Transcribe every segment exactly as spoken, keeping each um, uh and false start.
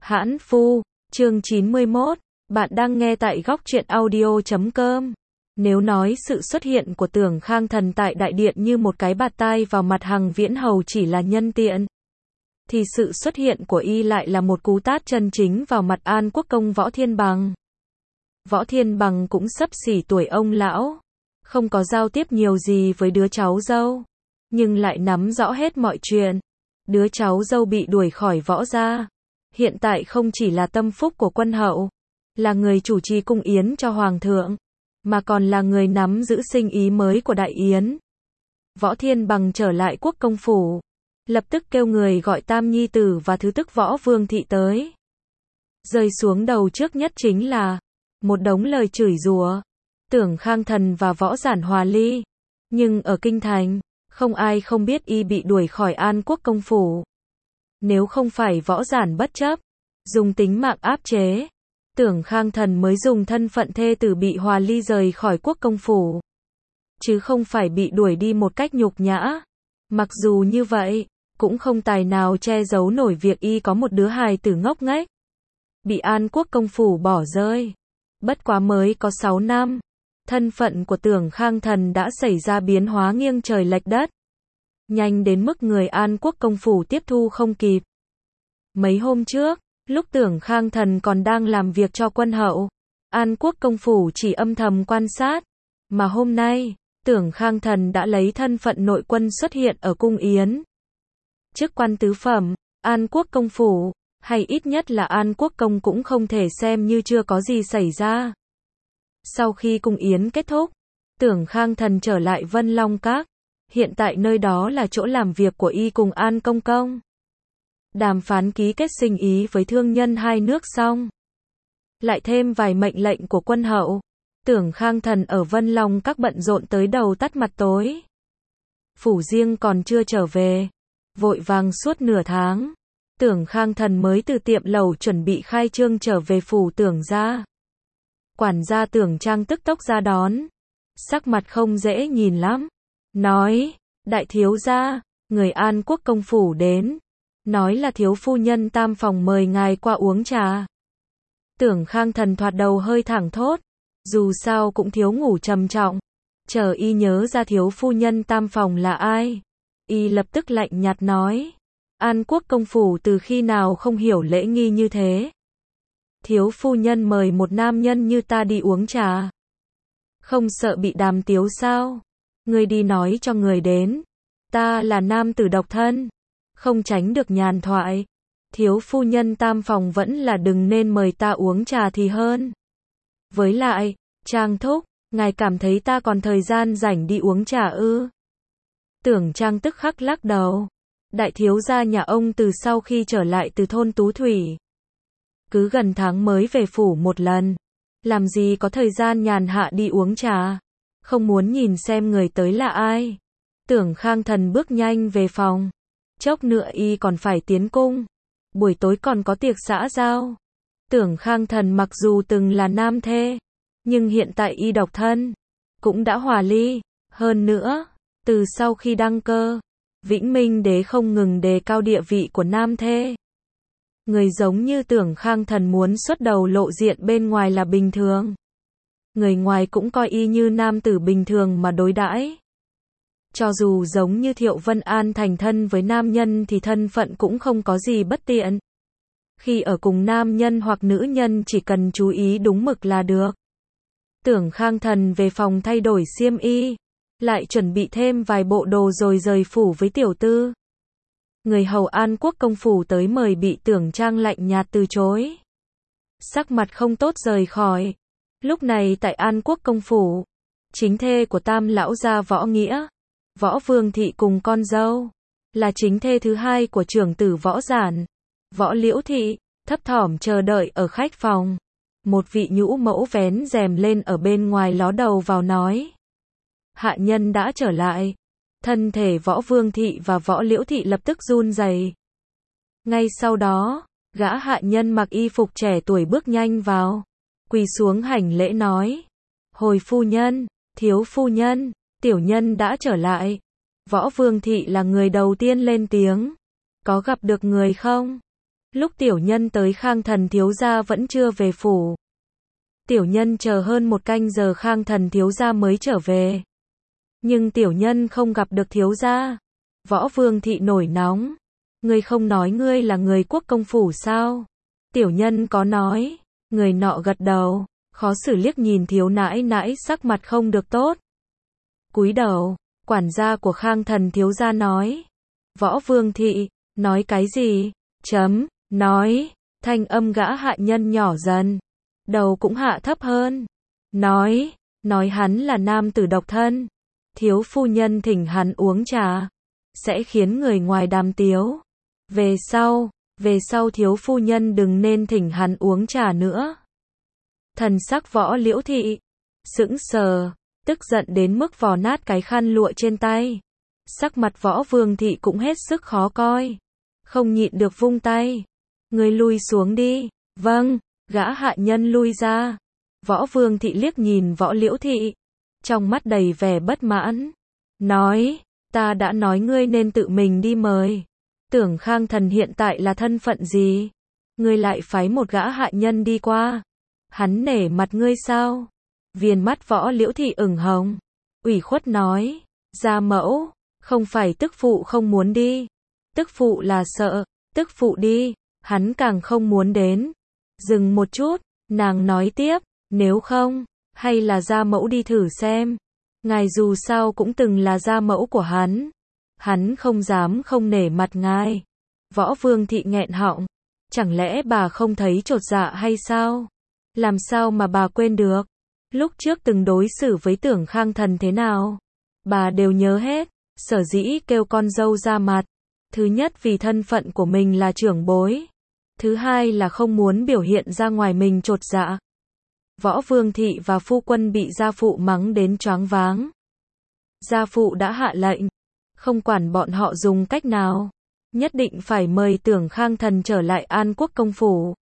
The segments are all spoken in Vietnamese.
Hãn Phu, chương chín mươi mốt, bạn đang nghe tại góc truyện audio chấm com. Nếu nói sự xuất hiện của Tưởng Khang Thần tại đại điện như một cái bạt tai vào mặt Hằng Viễn Hầu chỉ là nhân tiện, thì sự xuất hiện của y lại là một cú tát chân chính vào mặt An Quốc công Võ Thiên Bằng. Võ Thiên Bằng cũng xấp xỉ tuổi ông lão, không có giao tiếp nhiều gì với đứa cháu dâu, nhưng lại nắm rõ hết mọi chuyện. Đứa cháu dâu bị đuổi khỏi Võ gia, hiện tại không chỉ là tâm phúc của quân hậu, là người chủ trì cung yến cho hoàng thượng, mà còn là người nắm giữ sinh ý mới của đại yến. Võ Thiên Bằng trở lại quốc công phủ, lập tức kêu người gọi tam nhi tử và thứ tức Võ Vương thị tới. Rơi xuống đầu trước nhất chính là một đống lời chửi rủa. Tưởng Khang Thần và Võ Giản hòa ly, nhưng ở kinh thành, không ai không biết y bị đuổi khỏi An Quốc công phủ. Nếu không phải Võ Giản bất chấp, dùng tính mạng áp chế, Tưởng Khang Thần mới dùng thân phận thê tử bị hòa ly rời khỏi quốc công phủ, chứ không phải bị đuổi đi một cách nhục nhã. Mặc dù như vậy, cũng không tài nào che giấu nổi việc y có một đứa hài tử ngốc nghếch, bị An Quốc công phủ bỏ rơi. Bất quá mới có sáu năm, thân phận của Tưởng Khang Thần đã xảy ra biến hóa nghiêng trời lệch đất, nhanh đến mức người An Quốc công phủ tiếp thu không kịp. Mấy hôm trước, lúc Tưởng Khang Thần còn đang làm việc cho quân hậu, An Quốc công phủ chỉ âm thầm quan sát, mà hôm nay, Tưởng Khang Thần đã lấy thân phận nội quân xuất hiện ở cung yến. Chức quan tứ phẩm, An Quốc công phủ, hay ít nhất là An Quốc công cũng không thể xem như chưa có gì xảy ra. Sau khi cung yến kết thúc, Tưởng Khang Thần trở lại Vân Long Các, hiện tại nơi đó là chỗ làm việc của y cùng An công công. Đàm phán ký kết sinh ý với thương nhân hai nước xong, lại thêm vài mệnh lệnh của quân hậu, Tưởng Khang Thần ở Vân Long Các bận rộn tới đầu tắt mặt tối. Phủ riêng còn chưa trở về, vội vàng suốt nửa tháng, Tưởng Khang Thần mới từ tiệm lẩu chuẩn bị khai trương trở về phủ Tưởng gia. Quản gia Tưởng Trang tức tốc ra đón, sắc mặt không dễ nhìn lắm, nói: đại thiếu gia, người An Quốc công phủ đến, nói là thiếu phu nhân tam phòng mời ngài qua uống trà. Tưởng Khang Thần thoạt đầu hơi thảng thốt, dù sao cũng thiếu ngủ trầm trọng, chờ y nhớ ra thiếu phu nhân tam phòng là ai, y lập tức lạnh nhạt nói: An Quốc công phủ từ khi nào không hiểu lễ nghi như thế? Thiếu phu nhân mời một nam nhân như ta đi uống trà, không sợ bị đàm tiếu sao? Ngươi đi nói cho người đến, ta là nam tử độc thân, không tránh được nhàn thoại. Thiếu phu nhân tam phòng vẫn là đừng nên mời ta uống trà thì hơn. Với lại, Trang thúc, ngài cảm thấy ta còn thời gian rảnh đi uống trà ư? Tưởng Trang tức khắc lắc đầu. Đại thiếu gia nhà ông từ sau khi trở lại từ thôn Tú Thủy, cứ gần tháng mới về phủ một lần, làm gì có thời gian nhàn hạ đi uống trà, không muốn nhìn xem người tới là ai. Tưởng Khang Thần bước nhanh về phòng, chốc nữa y còn phải tiến cung, buổi tối còn có tiệc xã giao. Tưởng Khang Thần mặc dù từng là nam thê, nhưng hiện tại y độc thân, cũng đã hòa ly. Hơn nữa, từ sau khi đăng cơ, Vĩnh Minh đế không ngừng đề cao địa vị của nam thê. Người giống như Tưởng Khang Thần muốn xuất đầu lộ diện bên ngoài là bình thường. Người ngoài cũng coi y như nam tử bình thường mà đối đãi. Cho dù giống như Thiệu Vân An thành thân với nam nhân thì thân phận cũng không có gì bất tiện. Khi ở cùng nam nhân hoặc nữ nhân chỉ cần chú ý đúng mực là được. Tưởng Khang Thần về phòng thay đổi xiêm y, lại chuẩn bị thêm vài bộ đồ rồi rời phủ với tiểu tư. Người hầu An Quốc công phủ tới mời bị Tưởng Trang lạnh nhạt từ chối, sắc mặt không tốt rời khỏi. Lúc này tại An Quốc công phủ, chính thê của tam lão gia Võ Nghĩa, Võ Vương thị cùng con dâu, là chính thê thứ hai của trưởng tử Võ Giản, Võ Liễu thị, thấp thỏm chờ đợi ở khách phòng. Một vị nhũ mẫu vén rèm lên ở bên ngoài ló đầu vào nói: hạ nhân đã trở lại. Thân thể Võ Vương thị và Võ Liễu thị lập tức run rẩy. Ngay sau đó, gã hạ nhân mặc y phục trẻ tuổi bước nhanh vào, quỳ xuống hành lễ nói: hồi phu nhân, thiếu phu nhân, tiểu nhân đã trở lại. Võ Vương thị là người đầu tiên lên tiếng: có gặp được người không? Lúc tiểu nhân tới Khang Thần thiếu gia vẫn chưa về phủ. Tiểu nhân chờ hơn một canh giờ Khang Thần thiếu gia mới trở về. Nhưng tiểu nhân không gặp được thiếu gia. Võ Vương Thị nổi nóng. Ngươi không nói ngươi là người quốc công phủ sao? Tiểu nhân có nói. Người nọ gật đầu, khó xử liếc nhìn thiếu nãi nãi sắc mặt không được tốt. Cúi đầu, quản gia của Khang Thần thiếu gia nói. Võ Vương Thị, nói cái gì? Chấm, nói, thanh âm gã hạ nhân nhỏ dần. Đầu cũng hạ thấp hơn. Nói, nói hắn là nam tử độc thân. Thiếu phu nhân thỉnh hắn uống trà. Sẽ khiến người ngoài đàm tiếu. Về sau, về sau thiếu phu nhân đừng nên thỉnh hắn uống trà nữa. Thần sắc Võ Liễu Thị sững sờ, tức giận đến mức vò nát cái khăn lụa trên tay. Sắc mặt Võ Vương Thị cũng hết sức khó coi. Không nhịn được vung tay. Ngươi lui xuống đi. Vâng, gã hạ nhân lui ra. Võ Vương Thị liếc nhìn Võ Liễu Thị, trong mắt đầy vẻ bất mãn. Nói, ta đã nói ngươi nên tự mình đi mời. Tưởng Khang Thần hiện tại là thân phận gì? Ngươi lại phái một gã hạ nhân đi qua. Hắn nể mặt ngươi sao? Viền mắt Võ Liễu Thị ửng hồng. Ủy khuất nói, gia mẫu, không phải tức phụ không muốn đi. Tức phụ là sợ, tức phụ đi, hắn càng không muốn đến. Dừng một chút, nàng nói tiếp, nếu không, hay là gia mẫu đi thử xem. Ngài dù sao cũng từng là gia mẫu của hắn. Hắn không dám không nể mặt ngài. Võ Vương Thị nghẹn họng. Chẳng lẽ bà không thấy chột dạ hay sao? Làm sao mà bà quên được? Lúc trước từng đối xử với Tưởng Khang Thần thế nào? Bà đều nhớ hết. Sở dĩ kêu con dâu ra mặt. Thứ nhất vì thân phận của mình là trưởng bối. Thứ hai là không muốn biểu hiện ra ngoài mình chột dạ. Võ Vương Thị và phu quân bị gia phụ mắng đến choáng váng. Gia phụ đã hạ lệnh. Không quản bọn họ dùng cách nào. Nhất định phải mời Tưởng Khang Thần trở lại An Quốc công phủ.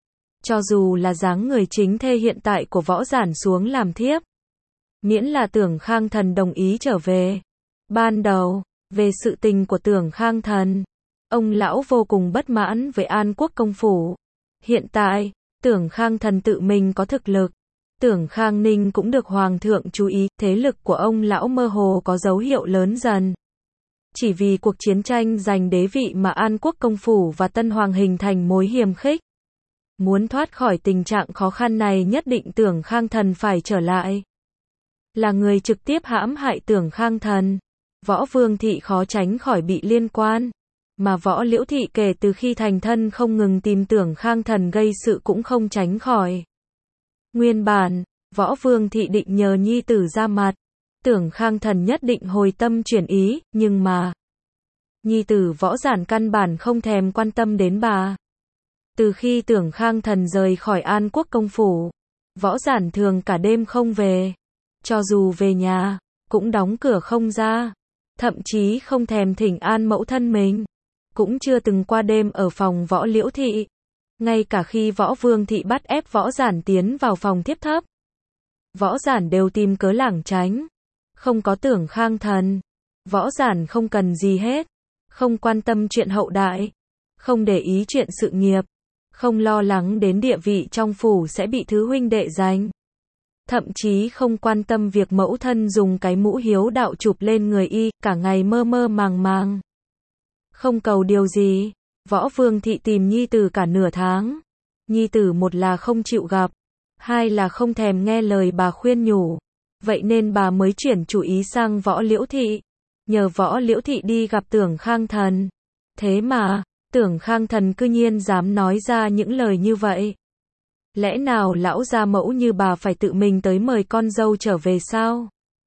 Cho dù là dáng người chính thê hiện tại của Võ Giản xuống làm thiếp. Miễn là Tưởng Khang Thần đồng ý trở về. Ban đầu, về sự tình của Tưởng Khang Thần, ông lão vô cùng bất mãn với An Quốc công phủ. Hiện tại, Tưởng Khang Thần tự mình có thực lực. Tưởng Khang Ninh cũng được Hoàng thượng chú ý, thế lực của ông lão mơ hồ có dấu hiệu lớn dần. Chỉ vì cuộc chiến tranh giành đế vị mà An Quốc công phủ và Tân Hoàng hình thành mối hiềm khích. Muốn thoát khỏi tình trạng khó khăn này nhất định Tưởng Khang Thần phải trở lại. Là người trực tiếp hãm hại Tưởng Khang Thần. Võ Vương Thị khó tránh khỏi bị liên quan. Mà Võ Liễu Thị kể từ khi thành thân không ngừng tìm Tưởng Khang Thần gây sự cũng không tránh khỏi. Nguyên bản, Võ Vương Thị định nhờ nhi tử ra mặt. Tưởng Khang Thần nhất định hồi tâm chuyển ý, nhưng mà nhi tử Võ Giản căn bản không thèm quan tâm đến bà. Từ khi Tưởng Khang Thần rời khỏi An Quốc công phủ, Võ Giản thường cả đêm không về. Cho dù về nhà, cũng đóng cửa không ra. Thậm chí không thèm thỉnh an mẫu thân mình. Cũng chưa từng qua đêm ở phòng Võ Liễu Thị. Ngay cả khi Võ Vương Thị bắt ép Võ Giản tiến vào phòng thiếp thấp, Võ Giản đều tìm cớ lảng tránh. Không có Tưởng Khang Thần, Võ Giản không cần gì hết. Không quan tâm chuyện hậu đại. Không để ý chuyện sự nghiệp. Không lo lắng đến địa vị trong phủ sẽ bị thứ huynh đệ giành. Thậm chí không quan tâm việc mẫu thân dùng cái mũ hiếu đạo chụp lên người y, cả ngày mơ mơ màng màng. Không cầu điều gì. Võ Vương Thị tìm nhi tử cả nửa tháng. Nhi tử một là không chịu gặp. Hai là không thèm nghe lời bà khuyên nhủ. Vậy nên bà mới chuyển chủ ý sang Võ Liễu Thị. Nhờ Võ Liễu Thị đi gặp Tưởng Khang Thần. Thế mà, Tưởng Khang Thần cư nhiên dám nói ra những lời như vậy. Lẽ nào lão gia mẫu như bà phải tự mình tới mời con dâu trở về sao?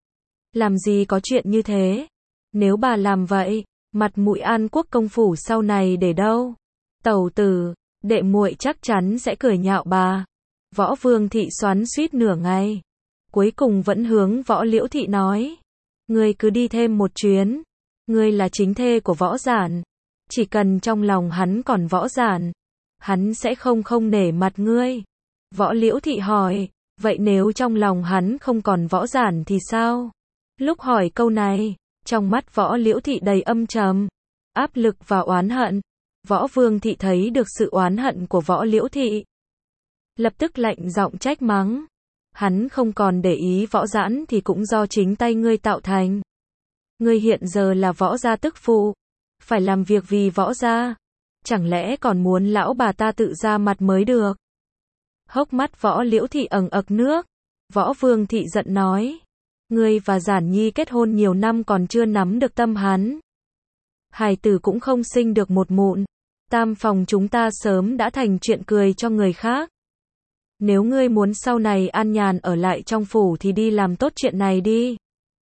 Làm gì có chuyện như thế? Nếu bà làm vậy, mặt mũi An Quốc công phủ sau này để đâu? Tẩu tử, đệ muội chắc chắn sẽ cười nhạo bà. Võ Vương Thị xoắn xuýt nửa ngày. Cuối cùng vẫn hướng Võ Liễu Thị nói. Ngươi cứ đi thêm một chuyến. Ngươi là chính thê của Võ Giản. Chỉ cần trong lòng hắn còn Võ Giản, hắn sẽ không không nể mặt ngươi. Võ Liễu Thị hỏi, vậy nếu trong lòng hắn không còn Võ Giản thì sao? Lúc hỏi câu này, trong mắt Võ Liễu Thị đầy âm trầm, áp lực và oán hận. Võ Vương Thị thấy được sự oán hận của Võ Liễu Thị. Lập tức lạnh giọng trách mắng. Hắn không còn để ý Võ Giãn thì cũng do chính tay ngươi tạo thành. Ngươi hiện giờ là Võ gia tức phụ, phải làm việc vì Võ gia. Chẳng lẽ còn muốn lão bà ta tự ra mặt mới được? Hốc mắt Võ Liễu Thị ẩn ực nước. Võ Vương Thị giận nói. Ngươi và Giản Nhi kết hôn nhiều năm còn chưa nắm được tâm hắn. Hài tử cũng không sinh được một mụn. Tam phòng chúng ta sớm đã thành chuyện cười cho người khác. Nếu ngươi muốn sau này an nhàn ở lại trong phủ thì đi làm tốt chuyện này đi.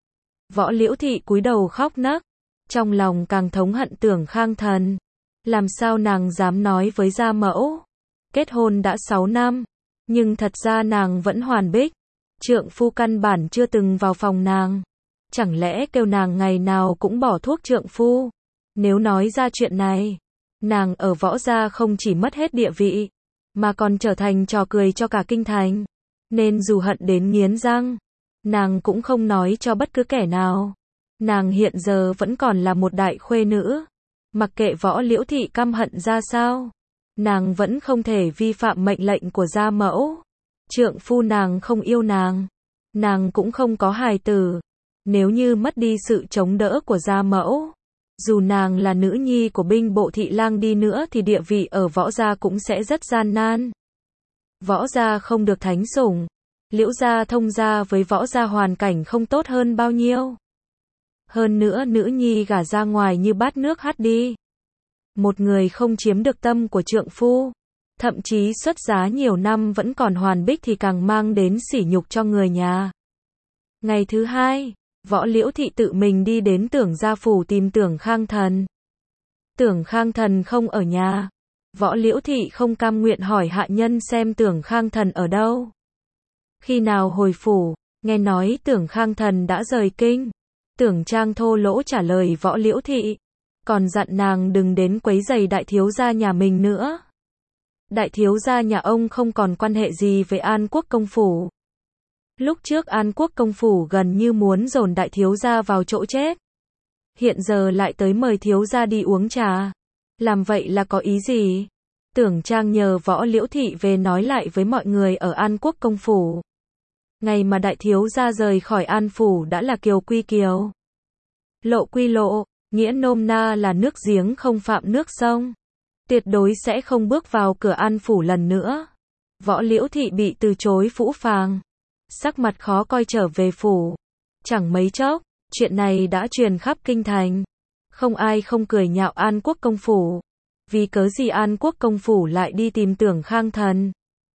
Võ Liễu Thị cúi đầu khóc nấc. Trong lòng càng thống hận Tưởng Khang Thần. Làm sao nàng dám nói với gia mẫu. Kết hôn đã sáu năm. Nhưng thật ra nàng vẫn hoàn bích. Trượng phu căn bản chưa từng vào phòng nàng. Chẳng lẽ kêu nàng ngày nào cũng bỏ thuốc trượng phu. Nếu nói ra chuyện này, nàng ở Võ gia không chỉ mất hết địa vị, mà còn trở thành trò cười cho cả kinh thành. Nên dù hận đến nghiến răng, nàng cũng không nói cho bất cứ kẻ nào. Nàng hiện giờ vẫn còn là một đại khuê nữ. Mặc kệ Võ Liễu Thị căm hận ra sao, nàng vẫn không thể vi phạm mệnh lệnh của gia mẫu. Trượng phu nàng không yêu nàng, nàng cũng không có hài tử. Nếu như mất đi sự chống đỡ của gia mẫu, dù nàng là nữ nhi của binh bộ thị lang đi nữa thì địa vị ở Võ gia cũng sẽ rất gian nan. Võ gia không được thánh sủng, Liễu gia thông gia với Võ gia hoàn cảnh không tốt hơn bao nhiêu. Hơn nữa nữ nhi gả ra ngoài như bát nước hắt đi. Một người không chiếm được tâm của trượng phu, thậm chí xuất giá nhiều năm vẫn còn hoàn bích thì càng mang đến sỉ nhục cho người nhà. Ngày thứ hai, Võ Liễu Thị tự mình đi đến Tưởng gia phủ tìm Tưởng Khang Thần. Tưởng Khang Thần không ở nhà. Võ Liễu Thị không cam nguyện hỏi hạ nhân xem Tưởng Khang Thần ở đâu. Khi nào hồi phủ, nghe nói Tưởng Khang Thần đã rời kinh. Tưởng Trang thô lỗ trả lời Võ Liễu Thị, còn dặn nàng đừng đến quấy rầy đại thiếu gia nhà mình nữa. Đại thiếu gia nhà ông không còn quan hệ gì với An Quốc công phủ. Lúc trước An Quốc công phủ gần như muốn dồn đại thiếu gia vào chỗ chết. Hiện giờ lại tới mời thiếu gia đi uống trà. Làm vậy là có ý gì? Tưởng Trang nhờ Võ Liễu Thị về nói lại với mọi người ở An Quốc công phủ. Ngày mà đại thiếu gia rời khỏi An phủ đã là kiều quy kiều, lộ quy lộ, nghĩa nôm na là nước giếng không phạm nước sông. Tuyệt đối sẽ không bước vào cửa An phủ lần nữa. Võ Liễu Thị bị từ chối phũ phàng, sắc mặt khó coi trở về phủ. Chẳng mấy chốc, chuyện này đã truyền khắp kinh thành. Không ai không cười nhạo An Quốc công phủ. Vì cớ gì An Quốc công phủ lại đi tìm Tưởng Khang Thần?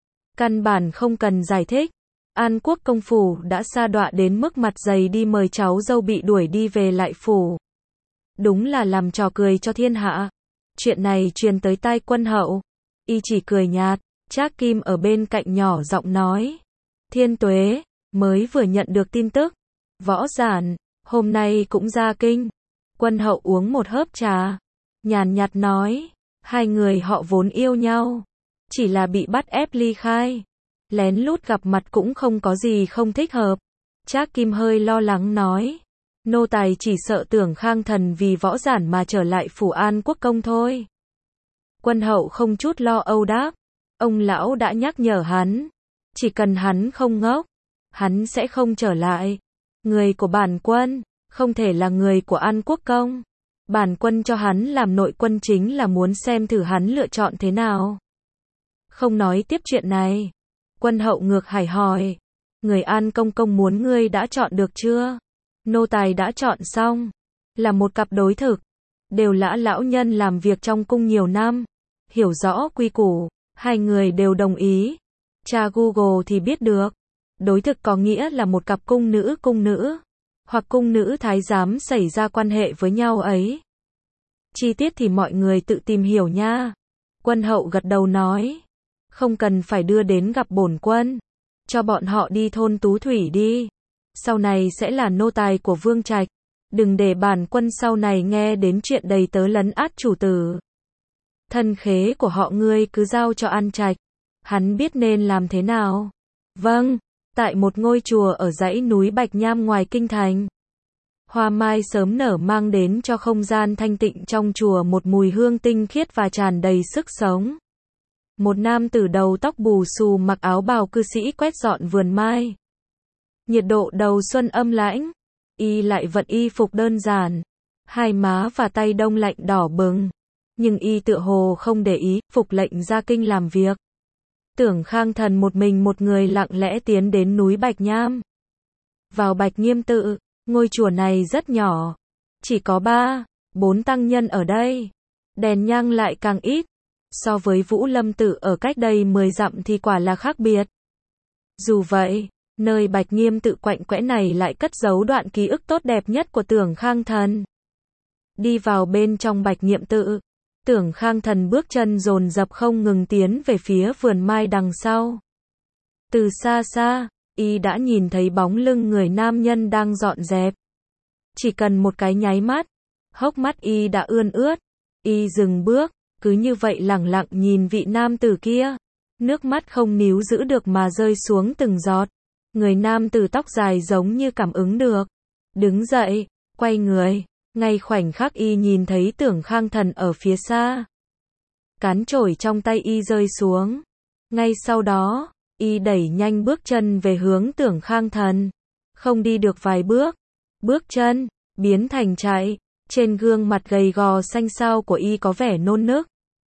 Căn bản không cần giải thích. An Quốc công phủ đã sa đọa đến mức mặt dày đi mời cháu dâu bị đuổi đi về lại phủ. Đúng là làm trò cười cho thiên hạ. Chuyện này truyền tới tai Quân hậu. Y chỉ cười nhạt. Trác Kim ở bên cạnh nhỏ giọng nói. Thiên Tuế, mới vừa nhận được tin tức. Võ Giản, hôm nay cũng ra kinh. Quân hậu uống một hớp trà. Nhàn nhạt nói. Hai người họ vốn yêu nhau. Chỉ là bị bắt ép ly khai. Lén lút gặp mặt cũng không có gì không thích hợp. Trác Kim hơi lo lắng nói. Nô tài chỉ sợ Tưởng Khang Thần vì Võ Giản mà trở lại phủ An Quốc công thôi. Quân hậu không chút lo âu đáp. Ông lão đã nhắc nhở hắn. Chỉ cần hắn không ngốc, hắn sẽ không trở lại. Người của bản quân, không thể là người của An Quốc công. Bản quân cho hắn làm nội quân chính là muốn xem thử hắn lựa chọn thế nào. Không nói tiếp chuyện này. Quân hậu ngược hải hỏi. Người An công công muốn ngươi đã chọn được chưa? Nô tài đã chọn xong. Là một cặp đối thực. Đều là lão nhân làm việc trong cung nhiều năm. Hiểu rõ quy củ. Hai người đều đồng ý. Tra Google thì biết được. Đối thực có nghĩa là một cặp cung nữ cung nữ. Hoặc cung nữ thái giám xảy ra quan hệ với nhau ấy. Chi tiết thì mọi người tự tìm hiểu nha. Quân hậu gật đầu nói. Không cần phải đưa đến gặp bổn quân. Cho bọn họ đi thôn Tú Thủy đi. Sau này sẽ là nô tài của Vương Trạch. Đừng để bản quân sau này nghe đến chuyện đầy tớ lấn át chủ tử. Thân khế của họ ngươi cứ giao cho An Trạch. Hắn biết nên làm thế nào. Vâng. Tại một ngôi chùa ở dãy núi Bạch Nham ngoài kinh thành. Hoa mai sớm nở mang đến cho không gian thanh tịnh trong chùa một mùi hương tinh khiết và tràn đầy sức sống. Một nam tử đầu tóc bù xù mặc áo bào cư sĩ quét dọn vườn mai. Nhiệt độ đầu xuân âm lãnh, y lại vận y phục đơn giản, hai má và tay đông lạnh đỏ bừng, nhưng y tựa hồ không để ý, phục lệnh ra kinh làm việc. Tưởng Khang Thần một mình một người lặng lẽ tiến đến núi Bạch Nham. Vào Bạch Nghiêm tự, ngôi chùa này rất nhỏ, chỉ có ba, bốn tăng nhân ở đây. Đèn nhang lại càng ít, so với Vũ Lâm tự ở cách đây mười dặm thì quả là khác biệt. Dù vậy, nơi Bạch Nghiêm tự quạnh quẽ này lại cất giấu đoạn ký ức tốt đẹp nhất của Tưởng Khang Thần. Đi vào bên trong Bạch Nghiêm tự, Tưởng Khang Thần bước chân dồn dập không ngừng tiến về phía vườn mai đằng sau. Từ xa xa, y đã nhìn thấy bóng lưng người nam nhân đang dọn dẹp. Chỉ cần một cái nháy mắt, hốc mắt y đã ươn ướt. Y dừng bước, cứ như vậy lẳng lặng nhìn vị nam tử kia. Nước mắt không níu giữ được mà rơi xuống từng giọt. Người nam tử tóc dài giống như cảm ứng được. Đứng dậy, quay người. Ngay khoảnh khắc y nhìn thấy Tưởng Khang Thần ở phía xa. Cán chổi trong tay y rơi xuống. Ngay sau đó, y đẩy nhanh bước chân về hướng Tưởng Khang Thần. Không đi được vài bước, bước chân biến thành chạy. Trên gương mặt gầy gò xanh xao của y có vẻ nôn nức.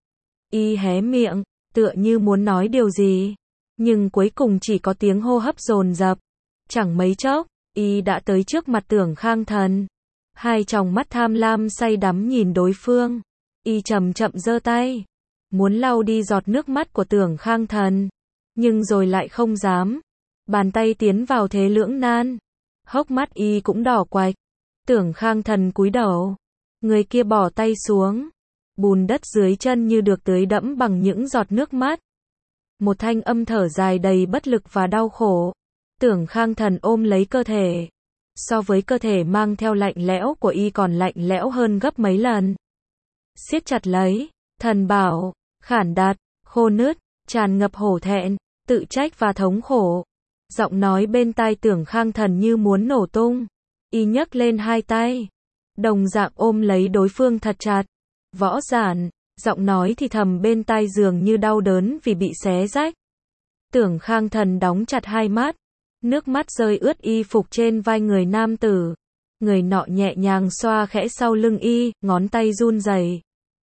Y hé miệng, tựa như muốn nói điều gì, nhưng cuối cùng chỉ có tiếng hô hấp dồn dập. Chẳng mấy chốc, y đã tới trước mặt Tưởng Khang Thần. Hai tròng mắt tham lam say đắm nhìn đối phương. Y chậm chậm giơ tay, muốn lau đi giọt nước mắt của Tưởng Khang Thần, nhưng rồi lại không dám. Bàn tay tiến vào thế lưỡng nan. Hốc mắt y cũng đỏ quạch. Tưởng Khang Thần cúi đầu. Người kia bỏ tay xuống. Bùn đất dưới chân như được tưới đẫm bằng những giọt nước mắt. Một thanh âm thở dài đầy bất lực và đau khổ. Tưởng Khang Thần ôm lấy cơ thể. So với cơ thể mang theo lạnh lẽo của y còn lạnh lẽo hơn gấp mấy lần. Siết chặt lấy, thần bảo, khản đạt, khô nứt, tràn ngập hổ thẹn, tự trách và thống khổ. Giọng nói bên tai Tưởng Khang Thần như muốn nổ tung. Y nhấc lên hai tay, đồng dạng ôm lấy đối phương thật chặt. Võ Giản, giọng nói thì thầm bên tai dường như đau đớn vì bị xé rách. Tưởng Khang Thần đóng chặt hai mắt, nước mắt rơi ướt y phục trên vai người nam tử. Người nọ nhẹ nhàng xoa khẽ sau lưng y, ngón tay run rẩy.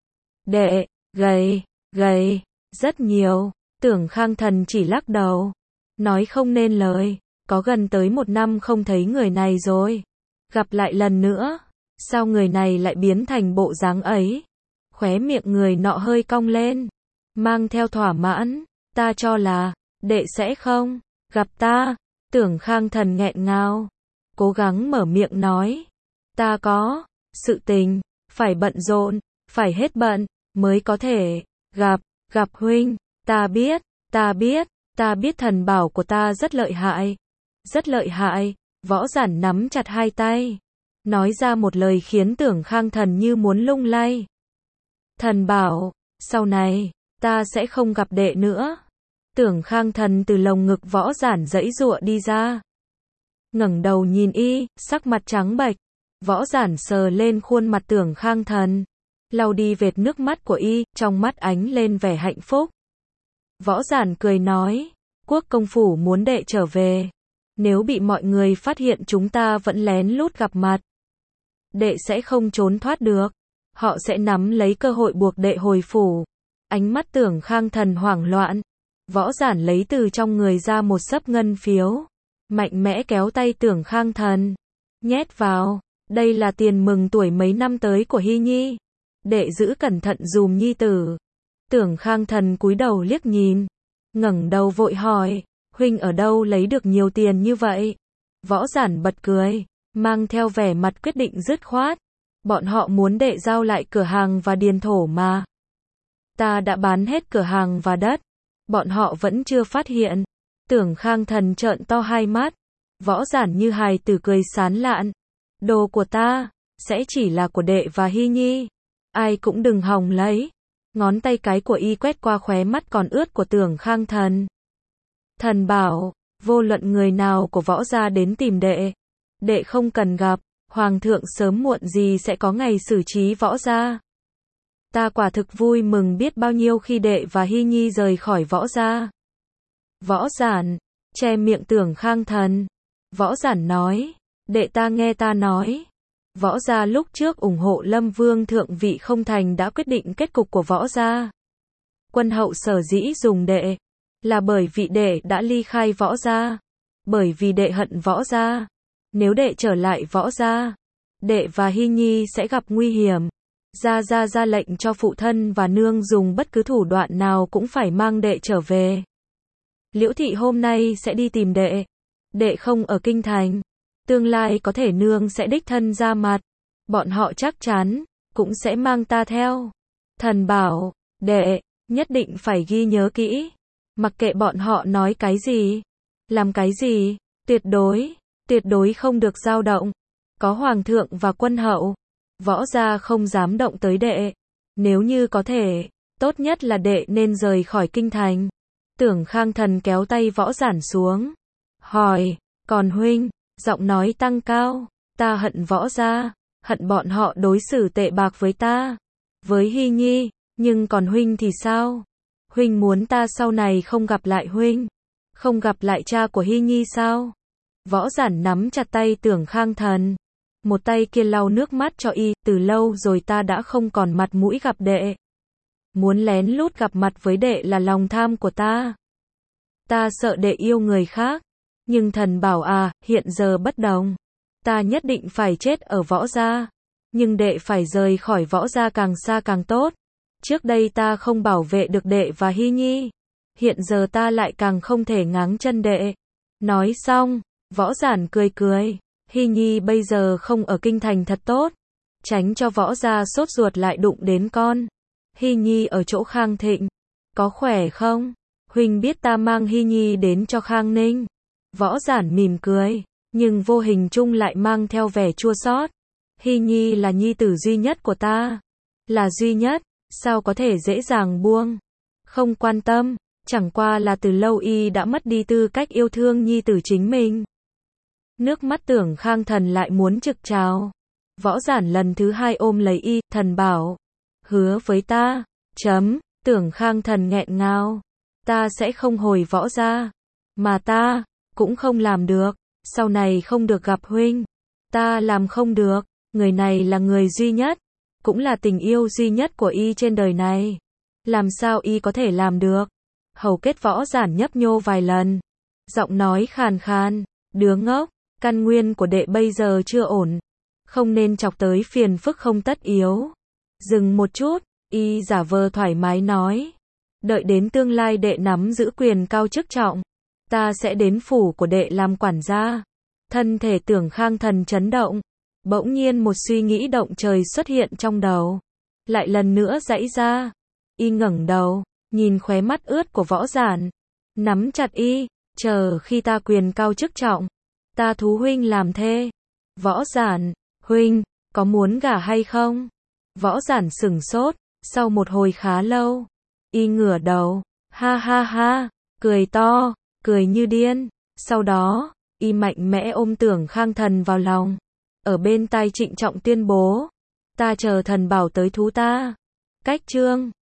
Đệ, gầy, gầy, rất nhiều. Tưởng Khang Thần chỉ lắc đầu, nói không nên lời. Có gần tới một năm không thấy người này rồi. Gặp lại lần nữa, sao người này lại biến thành bộ dáng ấy? Khóe miệng người nọ hơi cong lên, mang theo thỏa mãn. Ta cho là, đệ sẽ không gặp ta. Tưởng Khang Thần nghẹn ngào, cố gắng mở miệng nói. Ta có sự tình, phải bận rộn, phải hết bận, mới có thể gặp, gặp huynh. Ta biết, ta biết, ta biết thần bảo của ta rất lợi hại. Rất lợi hại. Võ Giản nắm chặt hai tay, nói ra một lời khiến Tưởng Khang Thần như muốn lung lay. Thần bảo, sau này, ta sẽ không gặp đệ nữa. Tưởng Khang Thần từ lồng ngực Võ Giản giãy giụa đi ra. Ngẩng đầu nhìn y, sắc mặt trắng bệch. Võ Giản sờ lên khuôn mặt Tưởng Khang Thần, lau đi vệt nước mắt của y, trong mắt ánh lên vẻ hạnh phúc. Võ Giản cười nói, Quốc công phủ muốn đệ trở về. Nếu bị mọi người phát hiện chúng ta vẫn lén lút gặp mặt, đệ sẽ không trốn thoát được. Họ sẽ nắm lấy cơ hội buộc đệ hồi phủ. Ánh mắt Tưởng Khang Thần hoảng loạn. Võ Giản lấy từ trong người ra một xấp ngân phiếu, mạnh mẽ kéo tay Tưởng Khang Thần, nhét vào. Đây là tiền mừng tuổi mấy năm tới của Hy Nhi. Đệ giữ cẩn thận dùm nhi tử. Tưởng Khang Thần cúi đầu liếc nhìn, ngẩng đầu vội hỏi, huynh ở đâu lấy được nhiều tiền như vậy? Võ Giản bật cười, mang theo vẻ mặt quyết định dứt khoát. Bọn họ muốn đệ giao lại cửa hàng và điền thổ mà. Ta đã bán hết cửa hàng và đất. Bọn họ vẫn chưa phát hiện. Tưởng Khang Thần trợn to hai mắt. Võ Giản như hài tử cười sán lạn. Đồ của ta, sẽ chỉ là của đệ và Hy Nhi. Ai cũng đừng hòng lấy. Ngón tay cái của y quét qua khóe mắt còn ướt của Tưởng Khang Thần. Thần bảo, vô luận người nào của Võ gia đến tìm đệ, đệ không cần gặp. Hoàng thượng sớm muộn gì sẽ có ngày xử trí Võ gia. Ta quả thực vui mừng biết bao nhiêu khi đệ và Hy Nhi rời khỏi Võ gia. Võ Giản, che miệng Tưởng Khang Thần. Võ Giản nói, đệ ta nghe ta nói. Võ gia lúc trước ủng hộ Lâm Vương thượng vị không thành đã quyết định kết cục của Võ gia. Quân hậu sở dĩ dùng đệ, là bởi vì đệ đã ly khai Võ gia. Bởi vì đệ hận Võ gia. Nếu đệ trở lại Võ gia, đệ và Hy Nhi sẽ gặp nguy hiểm. Gia Gia ra lệnh cho phụ thân và nương dùng bất cứ thủ đoạn nào cũng phải mang đệ trở về. Liễu thị hôm nay sẽ đi tìm đệ. Đệ không ở kinh thành. Tương lai có thể nương sẽ đích thân ra mặt. Bọn họ chắc chắn, cũng sẽ mang ta theo. Thần bảo, đệ, nhất định phải ghi nhớ kỹ. Mặc kệ bọn họ nói cái gì, làm cái gì, tuyệt đối, tuyệt đối không được dao động. Có hoàng thượng và quân hậu, Võ gia không dám động tới đệ. Nếu như có thể, tốt nhất là đệ nên rời khỏi kinh thành. Tưởng Khang Thần kéo tay Võ Giản xuống. Hỏi, còn huynh, giọng nói tăng cao, ta hận Võ gia, hận bọn họ đối xử tệ bạc với ta, với Hy Nhi, nhưng còn huynh thì sao? Huynh muốn ta sau này không gặp lại huynh, không gặp lại cha của Hy Nhi sao? Võ Giản nắm chặt tay Tưởng Khang Thần, một tay kia lau nước mắt cho y, từ lâu rồi ta đã không còn mặt mũi gặp đệ. Muốn lén lút gặp mặt với đệ là lòng tham của ta. Ta sợ đệ yêu người khác, nhưng thần bảo à, hiện giờ bất đồng. Ta nhất định phải chết ở Võ gia, nhưng đệ phải rời khỏi Võ gia càng xa càng tốt. Trước đây ta không bảo vệ được đệ và Hy Nhi, hiện giờ ta lại càng không thể ngáng chân đệ. Nói xong, Võ Giản cười cười, Hy Nhi bây giờ không ở kinh thành thật tốt, tránh cho Võ gia sốt ruột lại đụng đến con. Hy Nhi ở chỗ Khang Thịnh, có khỏe không? Huynh biết ta mang Hy Nhi đến cho Khang Ninh. Võ Giản mỉm cười, nhưng vô hình chung lại mang theo vẻ chua xót. Hy Nhi là nhi tử duy nhất của ta, là duy nhất, sao có thể dễ dàng buông. Không quan tâm, chẳng qua là từ lâu y đã mất đi tư cách yêu thương nhi tử chính mình. Nước mắt Tưởng Khang Thần lại muốn trực trào. Võ Giản lần thứ hai ôm lấy y, thần bảo, hứa với ta, chấm, Tưởng Khang Thần nghẹn ngào, ta sẽ không hồi Võ gia, mà ta cũng không làm được, sau này không được gặp huynh, ta làm không được, người này là người duy nhất, cũng là tình yêu duy nhất của y trên đời này, làm sao y có thể làm được? Hầu kết Võ Giản nhấp nhô vài lần, giọng nói khàn khàn, đứa ngốc, căn nguyên của đệ bây giờ chưa ổn, không nên chọc tới phiền phức không tất yếu. Dừng một chút, y giả vờ thoải mái nói, đợi đến tương lai đệ nắm giữ quyền cao chức trọng, ta sẽ đến phủ của đệ làm quản gia. Thân thể Tưởng Khang Thần chấn động, bỗng nhiên một suy nghĩ động trời xuất hiện trong đầu, lại lần nữa giãy ra. Y ngẩng đầu, nhìn khóe mắt ướt của Võ Giản, nắm chặt y, chờ khi ta quyền cao chức trọng, ta thú huynh làm thê. Võ Giản, huynh, có muốn gả hay không? Võ Giản sửng sốt, sau một hồi khá lâu, y ngửa đầu, ha ha ha, cười to, cười như điên, sau đó, y mạnh mẽ ôm Tưởng Khang Thần vào lòng, ở bên tai trịnh trọng tuyên bố, ta chờ thần bảo tới thú ta. Cách chương